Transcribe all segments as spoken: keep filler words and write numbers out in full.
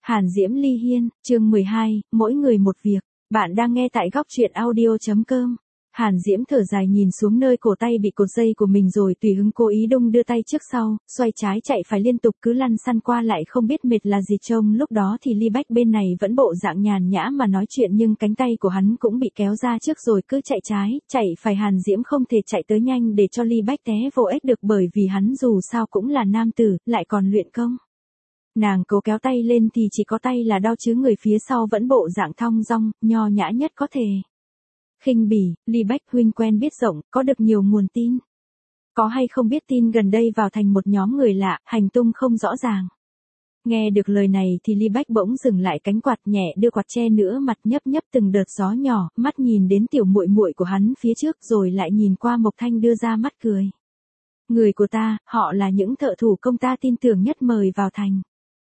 Hàn Diễm Ly Hiên, chương mười hai, mỗi người một việc. Bạn đang nghe tại góc truyện audio chấm com. Hàn Diễm thở dài nhìn xuống nơi cổ tay bị cột dây của mình rồi tùy hứng cố ý đung đưa tay trước sau, xoay trái chạy phải liên tục cứ lăn xăn qua lại không biết mệt là gì. Trông lúc đó thì Ly Bách bên này vẫn bộ dạng nhàn nhã mà nói chuyện nhưng cánh tay của hắn cũng bị kéo ra trước rồi cứ chạy trái, chạy phải. Hàn Diễm không thể chạy tới nhanh để cho Ly Bách té vô ếch được bởi vì hắn dù sao cũng là nam tử, lại còn luyện công. Nàng cố kéo tay lên thì chỉ có tay là đau chứ người phía sau vẫn bộ dạng thong dong, nho nhã nhất có thể. Khinh bỉ, Ly Bách huynh quen biết rộng, có được nhiều nguồn tin. Có hay không biết tin gần đây vào thành một nhóm người lạ, hành tung không rõ ràng. Nghe được lời này thì Ly Bách bỗng dừng lại cánh quạt nhẹ đưa quạt che nữa mặt nhấp nhấp từng đợt gió nhỏ, mắt nhìn đến tiểu muội muội của hắn phía trước rồi lại nhìn qua Mộc Thanh đưa ra mắt cười. Người của ta, họ là những thợ thủ công ta tin tưởng nhất mời vào thành.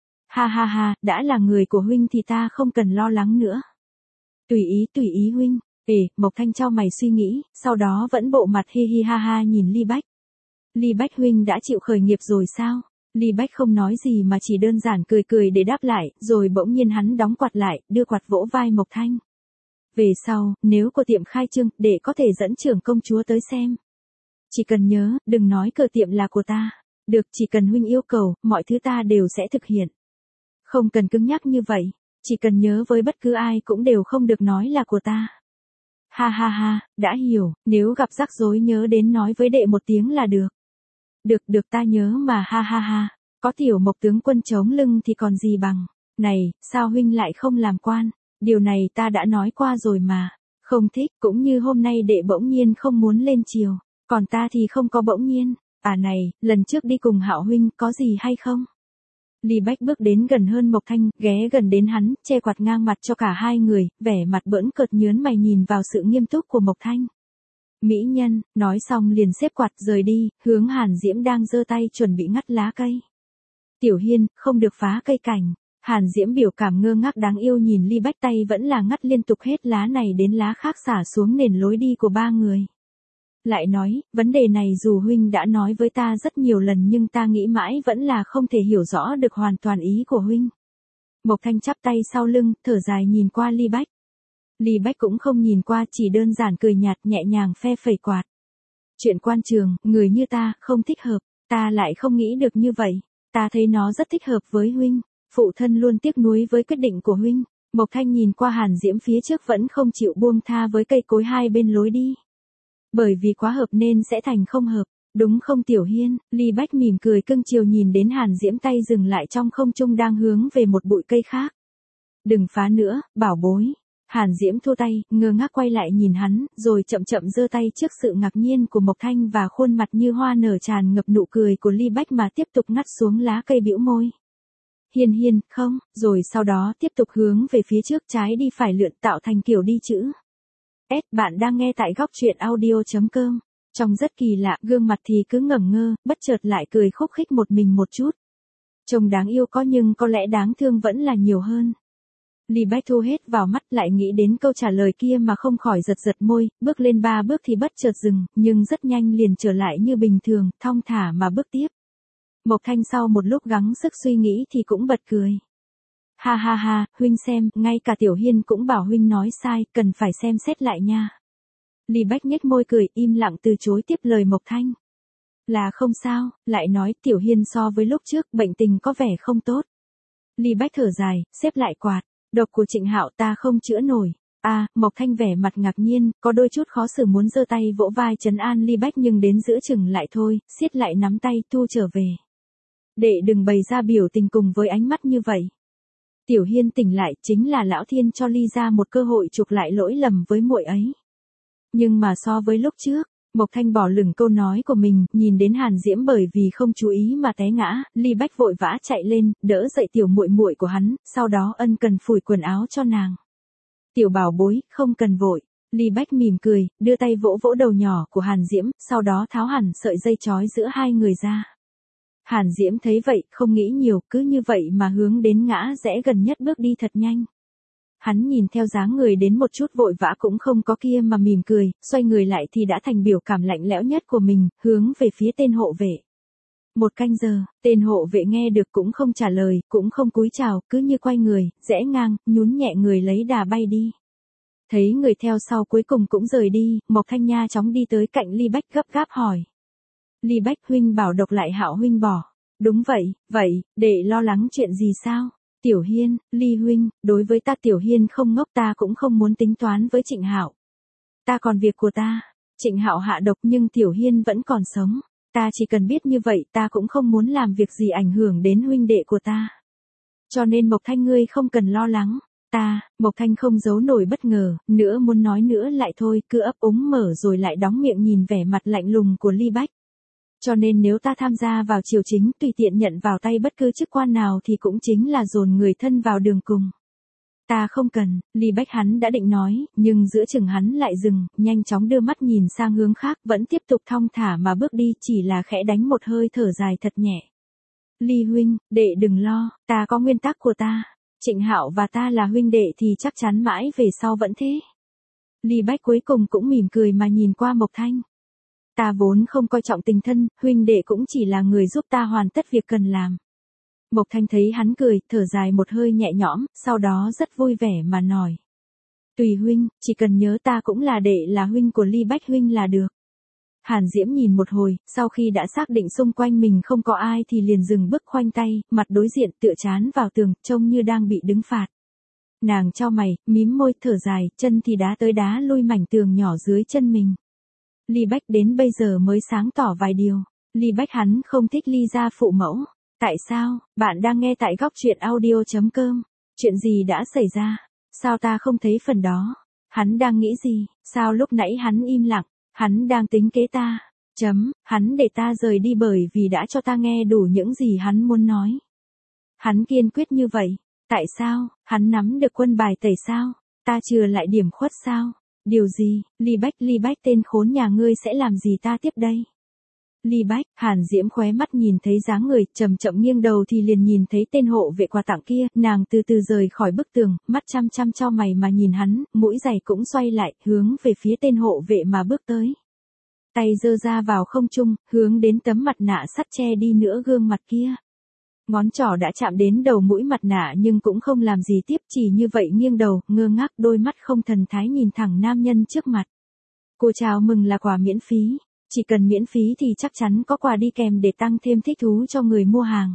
Ha ha ha, đã là người của huynh thì ta không cần lo lắng nữa. Tùy ý tùy ý huynh. Ê, Mộc Thanh chau mày suy nghĩ, sau đó vẫn bộ mặt hi hi ha ha nhìn Ly Bách. Ly Bách huynh đã chịu khởi nghiệp rồi sao? Ly Bách không nói gì mà chỉ đơn giản cười cười để đáp lại, rồi bỗng nhiên hắn đóng quạt lại, đưa quạt vỗ vai Mộc Thanh. Về sau, nếu của tiệm khai trương, để có thể dẫn trưởng công chúa tới xem. Chỉ cần nhớ, đừng nói cửa tiệm là của ta. Được, chỉ cần huynh yêu cầu, mọi thứ ta đều sẽ thực hiện. Không cần cứng nhắc như vậy, chỉ cần nhớ với bất cứ ai cũng đều không được nói là của ta. Ha ha ha, đã hiểu, nếu gặp rắc rối nhớ đến nói với đệ một tiếng là được. Được được ta nhớ mà ha ha ha, có tiểu Mộc tướng quân chống lưng thì còn gì bằng. Này, sao huynh lại không làm quan, điều này ta đã nói qua rồi mà. Không thích, cũng như hôm nay đệ bỗng nhiên không muốn lên triều, còn ta thì không có bỗng nhiên. À này, lần trước đi cùng Hạo huynh có gì hay không? Ly Bách bước đến gần hơn Mộc Thanh, ghé gần đến hắn, che quạt ngang mặt cho cả hai người, vẻ mặt bỡn cợt nhớn mày nhìn vào sự nghiêm túc của Mộc Thanh. Mỹ nhân, nói xong liền xếp quạt rời đi, hướng Hàn Diễm đang giơ tay chuẩn bị ngắt lá cây. Tiểu Hiên, không được phá cây cảnh. Hàn Diễm biểu cảm ngơ ngác đáng yêu nhìn Ly Bách tay vẫn là ngắt liên tục hết lá này đến lá khác xả xuống nền lối đi của ba người. Lại nói, vấn đề này dù huynh đã nói với ta rất nhiều lần nhưng ta nghĩ mãi vẫn là không thể hiểu rõ được hoàn toàn ý của huynh. Mộc Thanh chắp tay sau lưng, thở dài nhìn qua Ly Bách. Ly Bách cũng không nhìn qua, chỉ đơn giản cười nhạt nhẹ nhàng phe phẩy quạt. Chuyện quan trường, người như ta, không thích hợp, ta lại không nghĩ được như vậy. Ta thấy nó rất thích hợp với huynh, phụ thân luôn tiếc nuối với quyết định của huynh. Mộc Thanh nhìn qua Hàn Diễm phía trước vẫn không chịu buông tha với cây cối hai bên lối đi. Bởi vì quá hợp nên sẽ thành không hợp, đúng không Tiểu Hiên? Ly Bách mỉm cười cưng chiều nhìn đến Hàn Diễm tay dừng lại trong không trung đang hướng về một bụi cây khác. Đừng phá nữa, bảo bối. Hàn Diễm thua tay, ngơ ngác quay lại nhìn hắn, rồi chậm chậm giơ tay trước sự ngạc nhiên của Mộc Thanh và khuôn mặt như hoa nở tràn ngập nụ cười của Ly Bách mà tiếp tục ngắt xuống lá cây bĩu môi. Hiên hiên, không, rồi sau đó tiếp tục hướng về phía trước trái đi phải lượn tạo thành kiểu đi chữ. S, bạn đang nghe tại góc truyện audio chấm com. Trông rất kỳ lạ, gương mặt thì cứ ngẩn ngơ, bất chợt lại cười khúc khích một mình một chút. Trông đáng yêu có nhưng có lẽ đáng thương vẫn là nhiều hơn. Ly Bách thu hết vào mắt lại nghĩ đến câu trả lời kia mà không khỏi giật giật môi, bước lên ba bước thì bất chợt dừng, nhưng rất nhanh liền trở lại như bình thường, thong thả mà bước tiếp. Mộc Thanh sau một lúc gắng sức suy nghĩ thì cũng bật cười. Ha ha ha, huynh xem, ngay cả Tiểu Hiên cũng bảo huynh nói sai, cần phải xem xét lại nha. Ly Bách nhếch môi cười, im lặng từ chối tiếp lời Mộc Thanh. Là không sao, lại nói Tiểu Hiên so với lúc trước bệnh tình có vẻ không tốt. Ly Bách thở dài, xếp lại quạt, độc của Trịnh Hạo ta không chữa nổi. À, Mộc Thanh vẻ mặt ngạc nhiên, có đôi chút khó xử muốn giơ tay vỗ vai trấn an Ly Bách nhưng đến giữa chừng lại thôi, siết lại nắm tay thu trở về. Đệ đừng bày ra biểu tình cùng với ánh mắt như vậy. Tiểu Hiên tỉnh lại chính là lão thiên cho Ly ra một cơ hội chuộc lại lỗi lầm với muội ấy. Nhưng mà so với lúc trước, Mộc Thanh bỏ lửng câu nói của mình, nhìn đến Hàn Diễm bởi vì không chú ý mà té ngã, Ly Bách vội vã chạy lên, đỡ dậy tiểu muội muội của hắn, sau đó ân cần phủi quần áo cho nàng. Tiểu bảo bối, không cần vội. Ly Bách mỉm cười, đưa tay vỗ vỗ đầu nhỏ của Hàn Diễm, sau đó tháo hẳn sợi dây trói giữa hai người ra. Hàn Diễm thấy vậy, không nghĩ nhiều, cứ như vậy mà hướng đến ngã rẽ gần nhất bước đi thật nhanh. Hắn nhìn theo dáng người đến một chút vội vã cũng không có kia mà mỉm cười, xoay người lại thì đã thành biểu cảm lạnh lẽo nhất của mình, hướng về phía tên hộ vệ. Một canh giờ, tên hộ vệ nghe được cũng không trả lời, cũng không cúi chào, cứ như quay người, rẽ ngang, nhún nhẹ người lấy đà bay đi. Thấy người theo sau cuối cùng cũng rời đi, Mộc Thanh Nha chóng đi tới cạnh Ly Bách gấp gáp hỏi. Ly Bách huynh bảo độc lại Hạo huynh bỏ. Đúng vậy, vậy, đệ lo lắng chuyện gì sao? Tiểu Hiên, Ly huynh, đối với ta Tiểu Hiên không ngốc, ta cũng không muốn tính toán với Trịnh Hạo. Ta còn việc của ta. Trịnh Hạo hạ độc nhưng Tiểu Hiên vẫn còn sống. Ta chỉ cần biết như vậy, ta cũng không muốn làm việc gì ảnh hưởng đến huynh đệ của ta. Cho nên Mộc Thanh ngươi không cần lo lắng. Ta, Mộc Thanh không giấu nổi bất ngờ, nữa muốn nói nữa lại thôi, cứ ấp úng mở rồi lại đóng miệng nhìn vẻ mặt lạnh lùng của Ly Bách. Cho nên nếu ta tham gia vào triều chính, tùy tiện nhận vào tay bất cứ chức quan nào thì cũng chính là dồn người thân vào đường cùng. Ta không cần, Ly Bách hắn đã định nói, nhưng giữa chừng hắn lại dừng, nhanh chóng đưa mắt nhìn sang hướng khác, vẫn tiếp tục thong thả mà bước đi, chỉ là khẽ đánh một hơi thở dài thật nhẹ. Ly huynh, đệ đừng lo, ta có nguyên tắc của ta. Trịnh Hạo và ta là huynh đệ thì chắc chắn mãi về sau vẫn thế. Ly Bách cuối cùng cũng mỉm cười mà nhìn qua Mộc Thanh. Ta vốn không coi trọng tình thân, huynh đệ cũng chỉ là người giúp ta hoàn tất việc cần làm. Mộc Thanh thấy hắn cười, thở dài một hơi nhẹ nhõm, sau đó rất vui vẻ mà nói. Tùy huynh, chỉ cần nhớ ta cũng là đệ là huynh của Ly Bách huynh là được. Hàn Diễm nhìn một hồi, sau khi đã xác định xung quanh mình không có ai thì liền dừng bước khoanh tay, mặt đối diện tựa chán vào tường, trông như đang bị đứng phạt. Nàng chau mày, mím môi, thở dài, chân thì đá tới đá lui mảnh tường nhỏ dưới chân mình. Ly Bách đến bây giờ mới sáng tỏ vài điều. Ly Bách hắn không thích Ly gia phụ mẫu. Tại sao? Bạn đang nghe tại góc truyện audio chấm com. Chuyện gì đã xảy ra? Sao ta không thấy phần đó? Hắn đang nghĩ gì? Sao lúc nãy hắn im lặng? Hắn đang tính kế ta. Chấm, hắn để ta rời đi bởi vì đã cho ta nghe đủ những gì hắn muốn nói. Hắn kiên quyết như vậy. Tại sao? Hắn nắm được quân bài tẩy sao? Ta chừa lại điểm khuất sao? Điều gì? Ly Bách, Ly Bách tên khốn nhà ngươi sẽ làm gì ta tiếp đây? Ly Bách, Hàn Diễm khóe mắt nhìn thấy dáng người, chậm chậm nghiêng đầu thì liền nhìn thấy tên hộ vệ quà tặng kia, nàng từ từ rời khỏi bức tường, mắt chăm chăm chau mày mà nhìn hắn, mũi giày cũng xoay lại, hướng về phía tên hộ vệ mà bước tới. Tay giơ ra vào không trung, hướng đến tấm mặt nạ sắt che đi nữa gương mặt kia. Ngón trỏ đã chạm đến đầu mũi mặt nạ nhưng cũng không làm gì tiếp, chỉ như vậy nghiêng đầu, ngơ ngác, đôi mắt không thần thái nhìn thẳng nam nhân trước mặt. Cô chào mừng là quà miễn phí. Chỉ cần miễn phí thì chắc chắn có quà đi kèm để tăng thêm thích thú cho người mua hàng.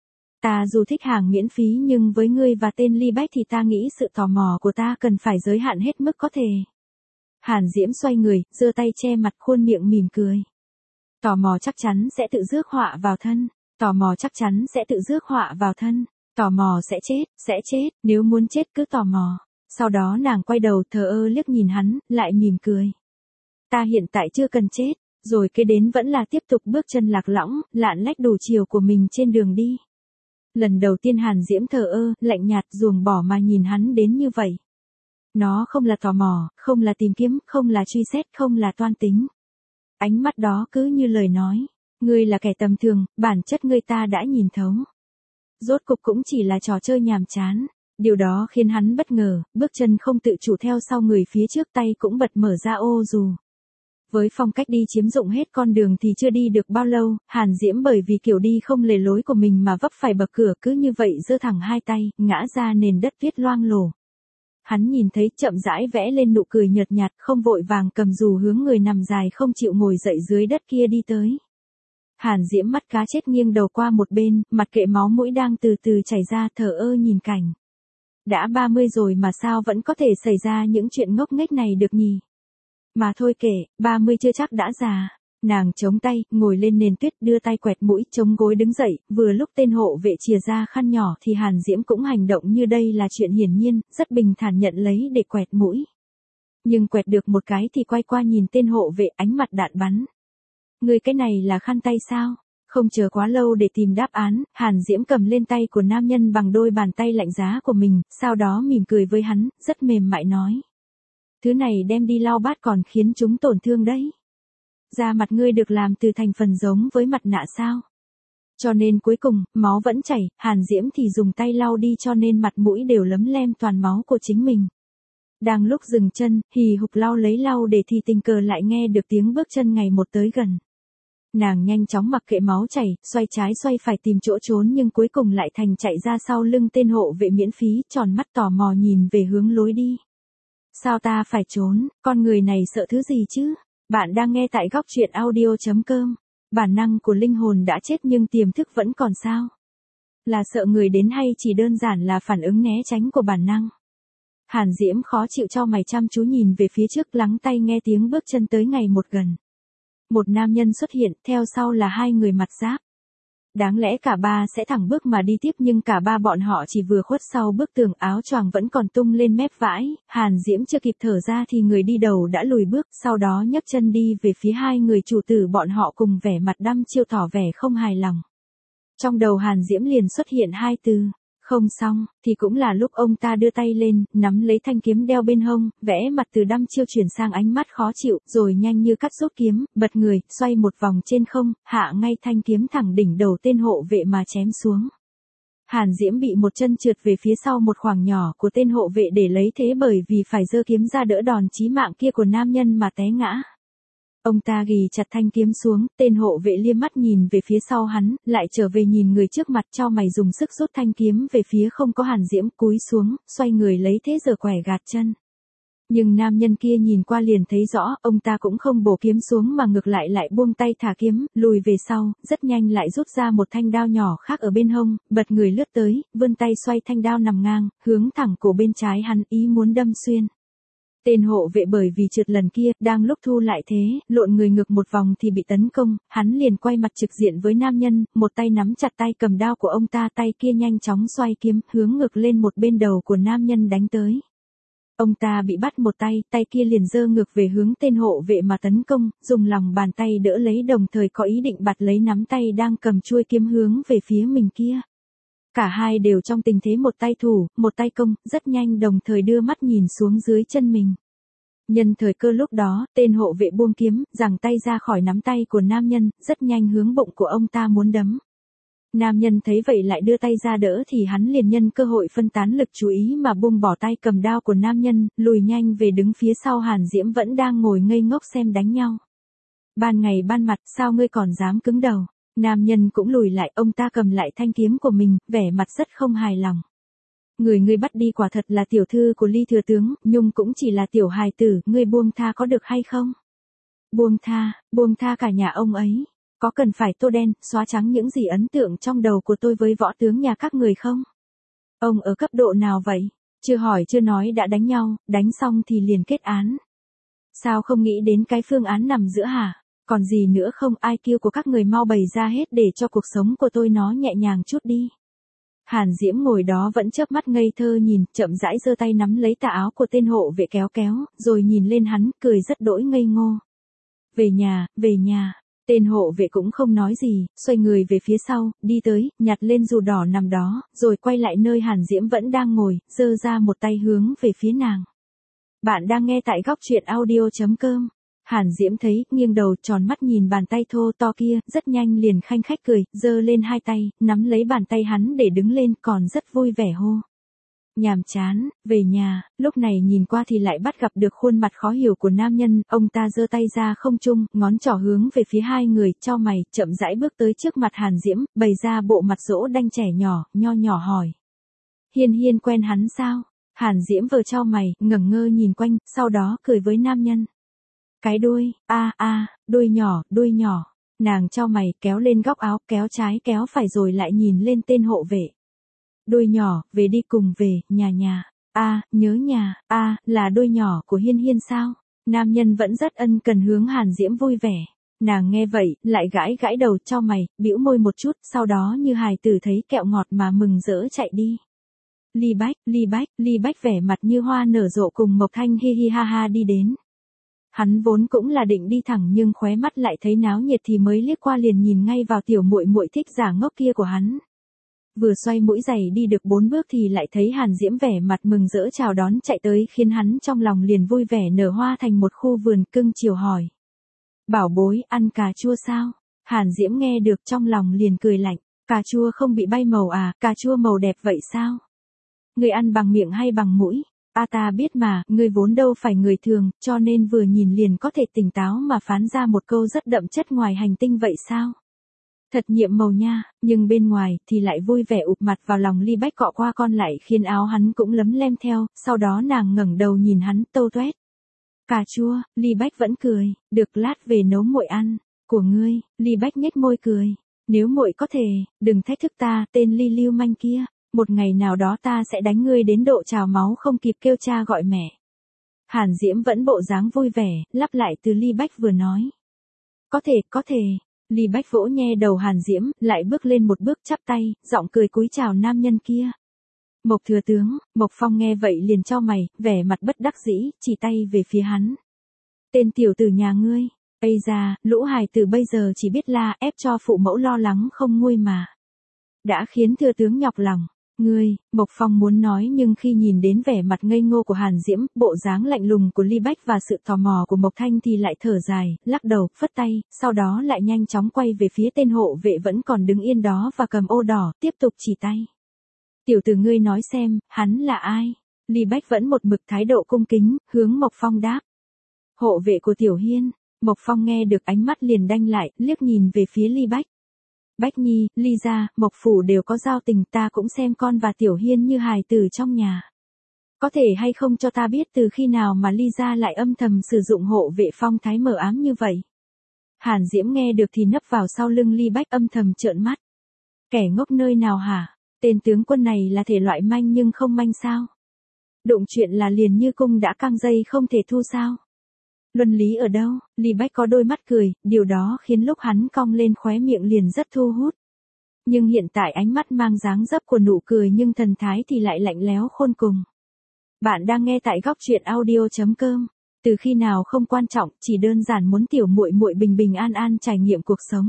Ta dù thích hàng miễn phí nhưng với ngươi và tên Ly Bách thì ta nghĩ sự tò mò của ta cần phải giới hạn hết mức có thể. Hàn Diễm xoay người, giơ tay che mặt, khuôn miệng mỉm cười. Tò mò chắc chắn sẽ tự rước họa vào thân. Tò mò chắc chắn sẽ tự rước họa vào thân. Tò mò sẽ chết, sẽ chết, nếu muốn chết cứ tò mò. Sau đó nàng quay đầu thờ ơ liếc nhìn hắn, lại mỉm cười. Ta hiện tại chưa cần chết. Rồi kế đến vẫn là tiếp tục bước chân lạc lõng, lạn lách đủ chiều của mình trên đường đi. Lần đầu tiên Hàn Diễm thờ ơ, lạnh nhạt, ruồng bỏ mà nhìn hắn đến như vậy. Nó không là tò mò, không là tìm kiếm, không là truy xét, không là toan tính. Ánh mắt đó cứ như lời nói. Ngươi là kẻ tầm thường, bản chất ngươi ta đã nhìn thấu. Rốt cục cũng chỉ là trò chơi nhàm chán. Điều đó khiến hắn bất ngờ, bước chân không tự chủ theo sau người phía trước, tay cũng bật mở ra ô dù. Với phong cách đi chiếm dụng hết con đường thì chưa đi được bao lâu, Hàn Diễm bởi vì kiểu đi không lề lối của mình mà vấp phải bậc cửa, cứ như vậy giơ thẳng hai tay, ngã ra nền đất tuyết loang lổ. Hắn nhìn thấy, chậm rãi vẽ lên nụ cười nhợt nhạt, không vội vàng cầm dù hướng người nằm dài không chịu ngồi dậy dưới đất kia đi tới. Hàn Diễm mắt cá chết nghiêng đầu qua một bên, mặt kệ máu mũi đang từ từ chảy ra, thờ ơ nhìn cảnh. Đã ba mươi rồi mà sao vẫn có thể xảy ra những chuyện ngốc nghếch này được nhỉ? Mà thôi kệ, ba mươi chưa chắc đã già. Nàng chống tay, ngồi lên nền tuyết, đưa tay quẹt mũi, chống gối đứng dậy, vừa lúc tên hộ vệ chìa ra khăn nhỏ thì Hàn Diễm cũng hành động như đây là chuyện hiển nhiên, rất bình thản nhận lấy để quẹt mũi. Nhưng quẹt được một cái thì quay qua nhìn tên hộ vệ, ánh mặt đạn bắn. Người cái này là khăn tay sao? Không chờ quá lâu để tìm đáp án, Hàn Diễm cầm lên tay của nam nhân bằng đôi bàn tay lạnh giá của mình, sau đó mỉm cười với hắn, rất mềm mại nói. Thứ này đem đi lau bát còn khiến chúng tổn thương đấy. Da mặt ngươi được làm từ thành phần giống với mặt nạ sao? Cho nên cuối cùng, máu vẫn chảy, Hàn Diễm thì dùng tay lau đi cho nên mặt mũi đều lấm lem toàn máu của chính mình. Đang lúc dừng chân, hì hục lau lấy lau để thì tình cờ lại nghe được tiếng bước chân ngày một tới gần. Nàng nhanh chóng mặc kệ máu chảy, xoay trái xoay phải tìm chỗ trốn nhưng cuối cùng lại thành chạy ra sau lưng tên hộ vệ miễn phí, tròn mắt tò mò nhìn về hướng lối đi. Sao ta phải trốn, con người này sợ thứ gì chứ? Bạn đang nghe tại góc truyện audio chấm com. Bản năng của linh hồn đã chết nhưng tiềm thức vẫn còn sao? Là sợ người đến hay chỉ đơn giản là phản ứng né tránh của bản năng? Hàn Diễm khó chịu cho mày chăm chú nhìn về phía trước, lắng tai nghe tiếng bước chân tới ngày một gần. Một nam nhân xuất hiện, theo sau là hai người mặt giáp. Đáng lẽ cả ba sẽ thẳng bước mà đi tiếp nhưng cả ba bọn họ chỉ vừa khuất sau bức tường, áo choàng vẫn còn tung lên mép vãi, Hàn Diễm chưa kịp thở ra thì người đi đầu đã lùi bước, sau đó nhấc chân đi về phía hai người chủ tử bọn họ cùng vẻ mặt đăm chiêu tỏ vẻ không hài lòng. Trong đầu Hàn Diễm liền xuất hiện hai từ, không xong, thì cũng là lúc ông ta đưa tay lên, nắm lấy thanh kiếm đeo bên hông, vẽ mặt từ đăm chiêu chuyển sang ánh mắt khó chịu, rồi nhanh như cắt rút kiếm, bật người, xoay một vòng trên không, hạ ngay thanh kiếm thẳng đỉnh đầu tên hộ vệ mà chém xuống. Hàn Diễm bị một chân trượt về phía sau một khoảng nhỏ của tên hộ vệ để lấy thế bởi vì phải giơ kiếm ra đỡ đòn chí mạng kia của nam nhân mà té ngã. Ông ta ghì chặt thanh kiếm xuống, tên hộ vệ liếc mắt nhìn về phía sau hắn, lại trở về nhìn người trước mặt, cho mày dùng sức rút thanh kiếm về phía không có Hàn Diễm, cúi xuống, xoay người lấy thế giờ quẻ gạt chân. Nhưng nam nhân kia nhìn qua liền thấy rõ, ông ta cũng không bổ kiếm xuống mà ngược lại lại buông tay thả kiếm, lùi về sau, rất nhanh lại rút ra một thanh đao nhỏ khác ở bên hông, bật người lướt tới, vươn tay xoay thanh đao nằm ngang, hướng thẳng cổ bên trái hắn, ý muốn đâm xuyên. Tên hộ vệ bởi vì trượt lần kia, đang lúc thu lại thế, lộn người ngược một vòng thì bị tấn công, hắn liền quay mặt trực diện với nam nhân, một tay nắm chặt tay cầm đao của ông ta, tay kia nhanh chóng xoay kiếm, hướng ngược lên một bên đầu của nam nhân đánh tới. Ông ta bị bắt một tay, tay kia liền giơ ngược về hướng tên hộ vệ mà tấn công, dùng lòng bàn tay đỡ lấy đồng thời có ý định bạt lấy nắm tay đang cầm chuôi kiếm hướng về phía mình kia. Cả hai đều trong tình thế một tay thủ, một tay công, rất nhanh đồng thời đưa mắt nhìn xuống dưới chân mình. Nhân thời cơ lúc đó, tên hộ vệ buông kiếm, giằng tay ra khỏi nắm tay của nam nhân, rất nhanh hướng bụng của ông ta muốn đấm. Nam nhân thấy vậy lại đưa tay ra đỡ thì hắn liền nhân cơ hội phân tán lực chú ý mà buông bỏ tay cầm đao của nam nhân, lùi nhanh về đứng phía sau Hàn Diễm vẫn đang ngồi ngây ngốc xem đánh nhau. Ban ngày ban mặt, sao ngươi còn dám cứng đầu? Nam nhân cũng lùi lại, ông ta cầm lại thanh kiếm của mình, vẻ mặt rất không hài lòng. Người ngươi bắt đi quả thật là tiểu thư của Ly thừa tướng, Nhung cũng chỉ là tiểu hài tử, ngươi buông tha có được hay không? Buông tha, buông tha cả nhà ông ấy. Có cần phải tô đen, xóa trắng những gì ấn tượng trong đầu của tôi với võ tướng nhà các người không? Ông ở cấp độ nào vậy? Chưa hỏi chưa nói đã đánh nhau, đánh xong thì liền kết án. Sao không nghĩ đến cái phương án nằm giữa hả? Còn gì nữa không, i kiu của các người mau bày ra hết để cho cuộc sống của tôi nó nhẹ nhàng chút đi. Hàn Diễm ngồi đó vẫn chớp mắt ngây thơ nhìn, chậm rãi giơ tay nắm lấy tà áo của tên hộ vệ kéo kéo, rồi nhìn lên hắn, cười rất đỗi ngây ngô. Về nhà, về nhà. Tên hộ vệ cũng không nói gì, xoay người về phía sau, đi tới, nhặt lên dù đỏ nằm đó, rồi quay lại nơi Hàn Diễm vẫn đang ngồi, giơ ra một tay hướng về phía nàng. Bạn đang nghe tại góc truyện audio chấm com. Hàn Diễm thấy, nghiêng đầu tròn mắt nhìn bàn tay thô to kia, rất nhanh liền khanh khách cười, giơ lên hai tay, nắm lấy bàn tay hắn để đứng lên, còn rất vui vẻ hô. Nhàm chán, về nhà, lúc này nhìn qua thì lại bắt gặp được khuôn mặt khó hiểu của nam nhân, ông ta giơ tay ra không trung, ngón trỏ hướng về phía hai người, chau mày, chậm rãi bước tới trước mặt Hàn Diễm, bày ra bộ mặt dỗ đanh trẻ nhỏ, nho nhỏ hỏi. Hiên Hiên quen hắn sao? Hàn Diễm vừa chau mày, ngẩng ngơ nhìn quanh, sau đó cười với nam nhân. Cái đuôi, a a, đuôi nhỏ, đuôi nhỏ. Nàng chau mày, kéo lên góc áo, kéo trái kéo phải rồi lại nhìn lên tên hộ vệ. Đuôi nhỏ, về đi cùng về, nhà nhà. A, nhớ nhà, a, là đuôi nhỏ của Hiên Hiên sao? Nam nhân vẫn rất ân cần hướng Hàn Diễm vui vẻ. Nàng nghe vậy, lại gãi gãi đầu chau mày, bĩu môi một chút, sau đó như hài tử thấy kẹo ngọt mà mừng rỡ chạy đi. Ly Bách, Ly Bách, Ly Bách vẻ mặt như hoa nở rộ cùng Mộc Thanh hi hi ha ha đi đến. Hắn vốn cũng là định đi thẳng nhưng khóe mắt lại thấy náo nhiệt thì mới liếc qua liền nhìn ngay vào tiểu muội muội thích giả ngốc kia của hắn. Vừa xoay mũi giày đi được bốn bước thì lại thấy Hàn Diễm vẻ mặt mừng rỡ chào đón chạy tới khiến hắn trong lòng liền vui vẻ nở hoa thành một khu vườn cưng chiều hỏi. Bảo bối, ăn cà chua sao? Hàn Diễm nghe được trong lòng liền cười lạnh. Cà chua không bị bay màu à, cà chua màu đẹp vậy sao? Người ăn bằng miệng hay bằng mũi? A ta biết mà, ngươi vốn đâu phải người thường, cho nên vừa nhìn liền có thể tỉnh táo mà phán ra một câu rất đậm chất ngoài hành tinh vậy sao? Thật nhiệm màu nha, nhưng bên ngoài thì lại vui vẻ ụp mặt vào lòng Ly Bách cọ qua con lại khiến áo hắn cũng lấm lem theo, sau đó nàng ngẩng đầu nhìn hắn tâu toét. Cà chua, Ly Bách vẫn cười, được lát về nấu muội ăn, của ngươi, Ly Bách nhếch môi cười. Nếu muội có thể, đừng thách thức ta, tên Ly lưu manh kia, một ngày nào đó ta sẽ đánh ngươi đến độ trào máu không kịp kêu cha gọi mẹ. Hàn Diễm vẫn bộ dáng vui vẻ, lặp lại từ Ly Bách vừa nói. Có thể, có thể. Ly Bách vỗ nhe đầu Hàn Diễm, lại bước lên một bước chắp tay, giọng cười cúi chào nam nhân kia. Mộc thừa tướng, Mộc Phong nghe vậy liền chau mày, vẻ mặt bất đắc dĩ, chỉ tay về phía hắn. Tên tiểu tử nhà ngươi, ây da, lũ hài từ bây giờ chỉ biết la ép cho phụ mẫu lo lắng không nguôi mà. Đã khiến thừa tướng nhọc lòng. Ngươi, Mộc Phong muốn nói nhưng khi nhìn đến vẻ mặt ngây ngô của Hàn Diễm, bộ dáng lạnh lùng của Ly Bách và sự tò mò của Mộc Thanh thì lại thở dài, lắc đầu, phất tay, sau đó lại nhanh chóng quay về phía tên hộ vệ vẫn còn đứng yên đó và cầm ô đỏ, tiếp tục chỉ tay. Tiểu tử ngươi nói xem, hắn là ai? Ly Bách vẫn một mực thái độ cung kính, hướng Mộc Phong đáp. Hộ vệ của Tiểu Hiên. Mộc Phong nghe được ánh mắt liền đanh lại, liếc nhìn về phía Ly Bách. Bách Nhi, Ly gia, Mộc phủ đều có giao tình, ta cũng xem con và Tiểu Hiên như hài tử trong nhà. Có thể hay không cho ta biết từ khi nào mà Ly gia lại âm thầm sử dụng hộ vệ phong thái mờ ám như vậy? Hàn Diễm nghe được thì nấp vào sau lưng Ly Bách âm thầm trợn mắt. Kẻ ngốc nơi nào hả? Tên tướng quân này là thể loại manh nhưng không manh sao? Đụng chuyện là liền như cung đã căng dây không thể thu sao? Luân lý ở đâu? Ly Bách có đôi mắt cười, điều đó khiến lúc hắn cong lên khóe miệng liền rất thu hút. Nhưng hiện tại ánh mắt mang dáng dấp của nụ cười nhưng thần thái thì lại lạnh lẽo khôn cùng. Bạn đang nghe tại góc truyện audio chấm com. Từ khi nào không quan trọng, chỉ đơn giản muốn tiểu muội muội bình bình an an trải nghiệm cuộc sống.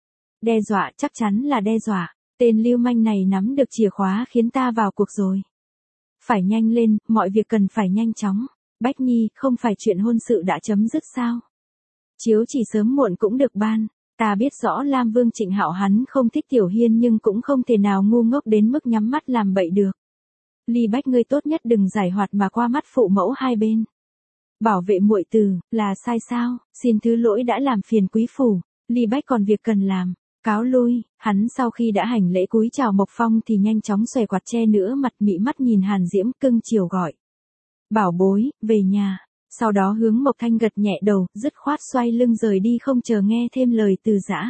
Đe dọa, chắc chắn là đe dọa. Tên lưu manh này nắm được chìa khóa khiến ta vào cuộc rồi. Phải nhanh lên, mọi việc cần phải nhanh chóng. Bách Nhi, không phải chuyện hôn sự đã chấm dứt sao? Chiếu chỉ sớm muộn cũng được ban. Ta biết rõ Lam Vương Trịnh Hạo hắn không thích Tiểu Hiên nhưng cũng không thể nào ngu ngốc đến mức nhắm mắt làm bậy được. Ly Bách ngươi tốt nhất đừng giải hoạt mà qua mắt phụ mẫu hai bên. Bảo vệ muội tử, là sai sao? Xin thứ lỗi đã làm phiền quý phủ. Ly Bách còn việc cần làm. Cáo lui, hắn sau khi đã hành lễ cúi chào Mộc Phong thì nhanh chóng xòe quạt che nữa mặt mị mắt nhìn Hàn Diễm cưng chiều gọi. Bảo bối, về nhà. Sau đó hướng Mộc Thanh gật nhẹ đầu, dứt khoát xoay lưng rời đi không chờ nghe thêm lời từ giã.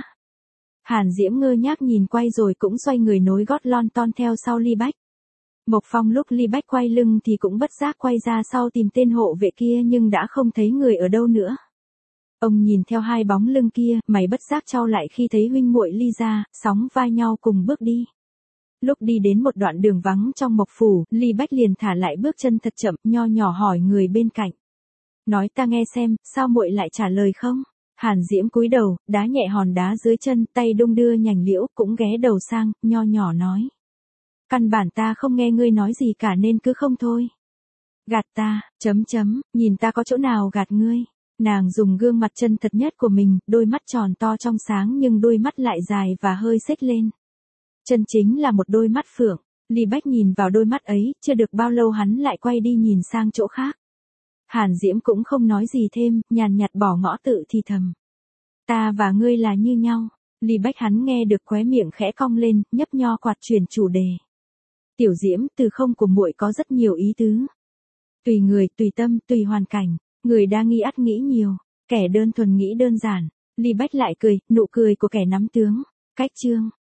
Hàn Diễm ngơ ngác nhìn quay rồi cũng xoay người nối gót lon ton theo sau Ly Bách. Mộc Phong lúc Ly Bách quay lưng thì cũng bất giác quay ra sau tìm tên hộ vệ kia nhưng đã không thấy người ở đâu nữa. Ông nhìn theo hai bóng lưng kia, mày bất giác chau lại khi thấy huynh muội Ly ra, sóng vai nhau cùng bước đi. Lúc đi đến một đoạn đường vắng trong Mộc phủ, Ly Bách liền thả lại bước chân thật chậm, nho nhỏ hỏi người bên cạnh. Nói ta nghe xem, sao muội lại trả lời không? Hàn Diễm cúi đầu, đá nhẹ hòn đá dưới chân, tay đung đưa nhành liễu, cũng ghé đầu sang, nho nhỏ nói. Căn bản ta không nghe ngươi nói gì cả nên cứ không thôi. Gạt ta, chấm chấm, nhìn ta có chỗ nào gạt ngươi. Nàng dùng gương mặt chân thật nhất của mình, đôi mắt tròn to trong sáng nhưng đôi mắt lại dài và hơi xếch lên. Chân chính là một đôi mắt phượng. Ly Bách nhìn vào đôi mắt ấy, chưa được bao lâu hắn lại quay đi nhìn sang chỗ khác. Hàn Diễm cũng không nói gì thêm, nhàn nhạt bỏ ngõ tự thì thầm. Ta và ngươi là như nhau. Ly Bách hắn nghe được khóe miệng khẽ cong lên, nhấp nho quạt chuyển chủ đề. Tiểu Diễm, từ không của muội có rất nhiều ý tứ. Tùy người, tùy tâm, tùy hoàn cảnh. Người đa nghi ắt nghĩ nhiều, kẻ đơn thuần nghĩ đơn giản. Ly Bách lại cười, nụ cười của kẻ nắm tướng. Cách chương.